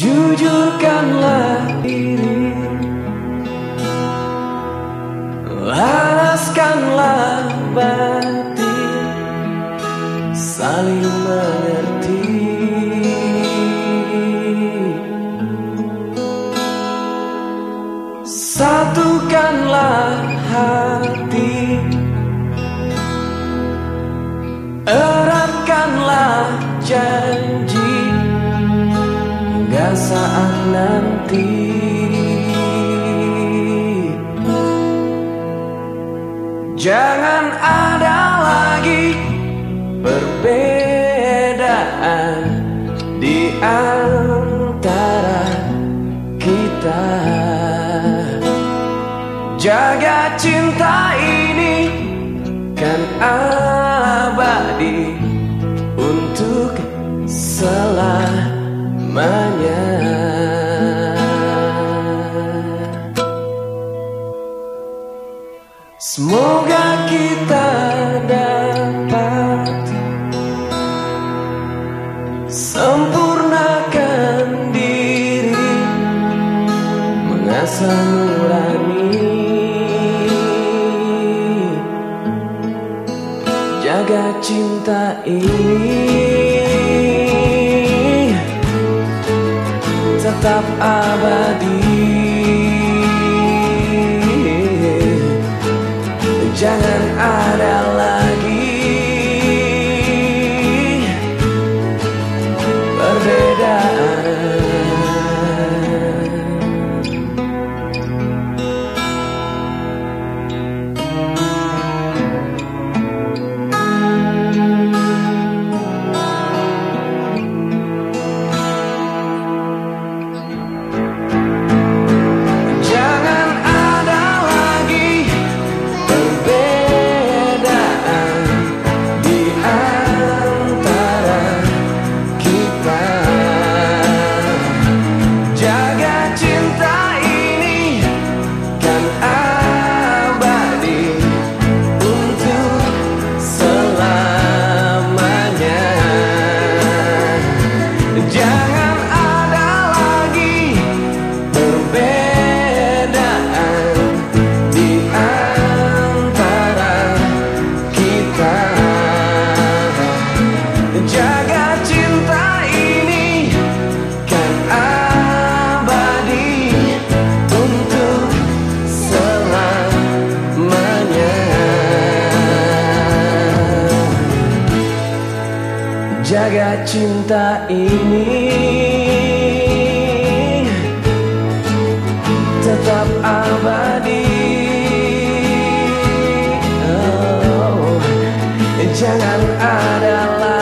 Jujurkanlah diri, laraskanlah batin, saling mengerti. Satukanlah hati, eratkanlah janji hingga saat nanti. Jangan ada lagi perbedaan di antara kita. Jaga cinta ini kan abadi untuk selamanya. Semoga kita dapat sempurnakan diri, mengasah nurani, jaga cinta ini tetap abadi. Jangan ada lagi perbedaan. Jaga cinta ini tetap abadi. Oh, jangan ada lagi